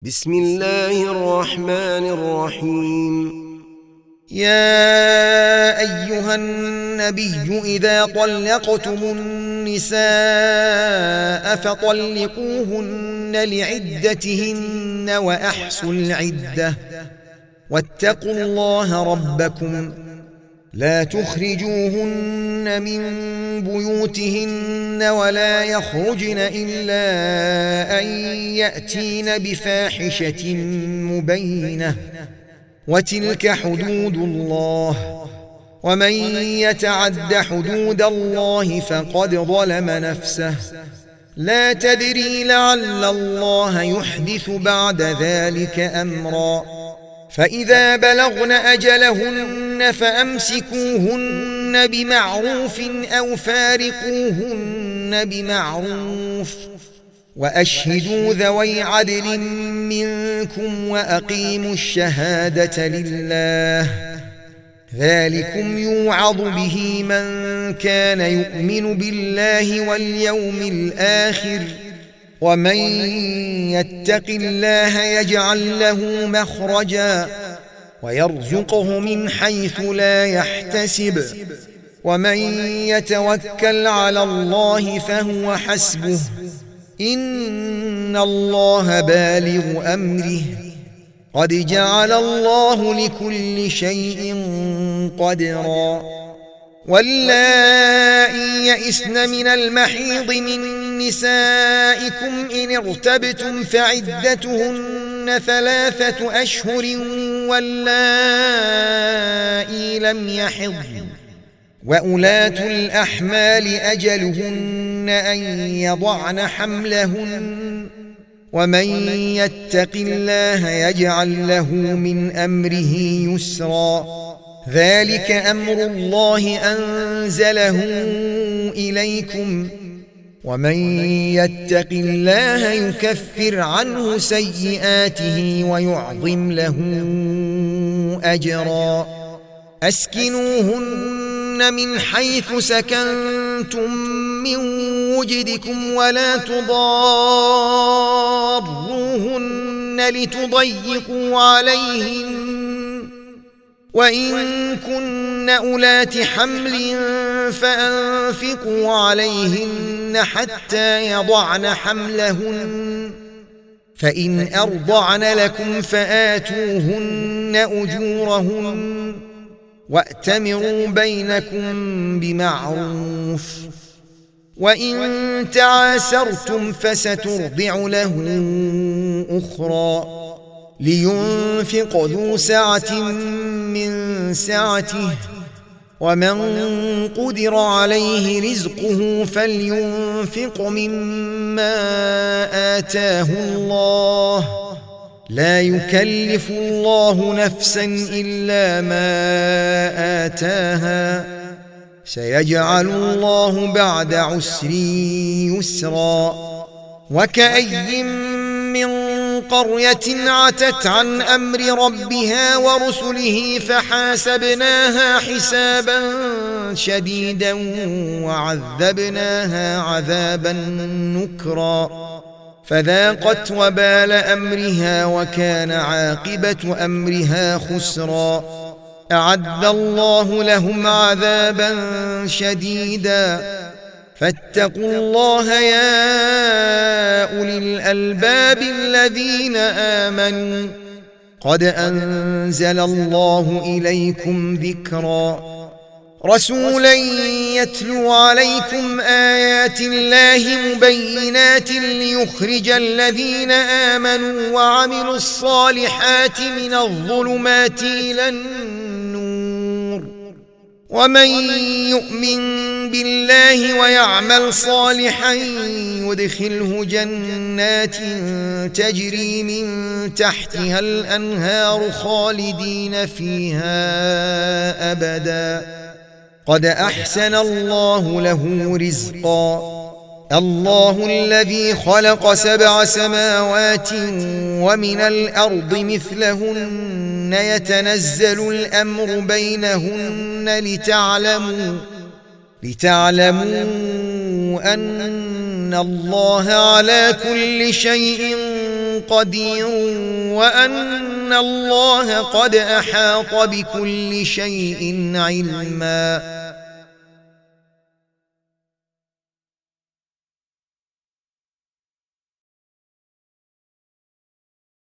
بسم الله الرحمن الرحيم. يا أيها النبي إذا طلقتم النساء فطلقوهن لعدتهن وأحصوا العدة واتقوا الله ربكم لا تخرجوهن من بيوتهن ولا يخرجن إلا أن يأتين بفاحشة مبينة وتلك حدود الله ومن يتعد حدود الله فقد ظلم نفسه لا تدري لعل الله يحدث بعد ذلك أمرا فإذا بلغن أجلهن فأمسكوهن بمعروف أو فارقوهن بمعروف وأشهدوا ذوي عدل منكم وأقيموا الشهادة لله ذلكم يوعظ به من كان يؤمن بالله واليوم الآخر ومن يتق الله يجعل له مخرجا ويرزقه من حيث لا يحتسب ومن يتوكل على الله فهو حسبه إن الله بالغ أمره قد جعل الله لكل شيء قدرا واللائي يئسن من المحيض من نسائكم إن ارتبتم فعدتهن 3 أشهر واللائي لم يحضن وأولاة الأحمال أجلهن أن يضعن حملهن ومن يتق الله يجعل له من أمره يسرا ذلك أمر الله أنزله إليكم ومن يتق الله يكفر عنه سيئاته ويعظم له أجرا أسكنوهن من حيث سكنتم من وجدكم ولا تضاروهن لتضيقوا عليهن وإن كن أولات حمل فأنفقوا عليهن حتى يضعن حملهن فإن أرضعن لكم فآتوهن أجورهن وأتمروا بينكم بمعروف وإن تعاسرتم فسترضع له أخرى لينفق ذو سعة من سعته ومن قدر عليه رزقه فلينفق مما آتاه الله لا يكلف الله نفسا إلا ما آتاها سيجعل الله بعد عسر يسرا وكأي من قرية عتت عن أمر ربها ورسله فحاسبناها حسابا شديدا وعذبناها عذابا نكرا فذاقت وبال أمرها وكان عاقبة أمرها خسرا أعد الله لهم عذابا شديدا فاتقوا الله يا أولي الألباب الذين آمنوا قد أنزل الله إليكم ذكرا رسولا يتلو عليكم آيات الله مبينات ليخرج الذين آمنوا وعملوا الصالحات من الظلمات إلى النور ومن يؤمن بالله ويعمل صالحا يدخله جنات تجري من تحتها الأنهار خالدين فيها أبدا قد أحسن الله له رزقا الله الذي خلق 7 سماوات ومن الأرض مثلهن يتنزل الأمر بينهن لتعلموا أن الله على كل شيء قدير وأن الله قد أحاط بكل شيء علما.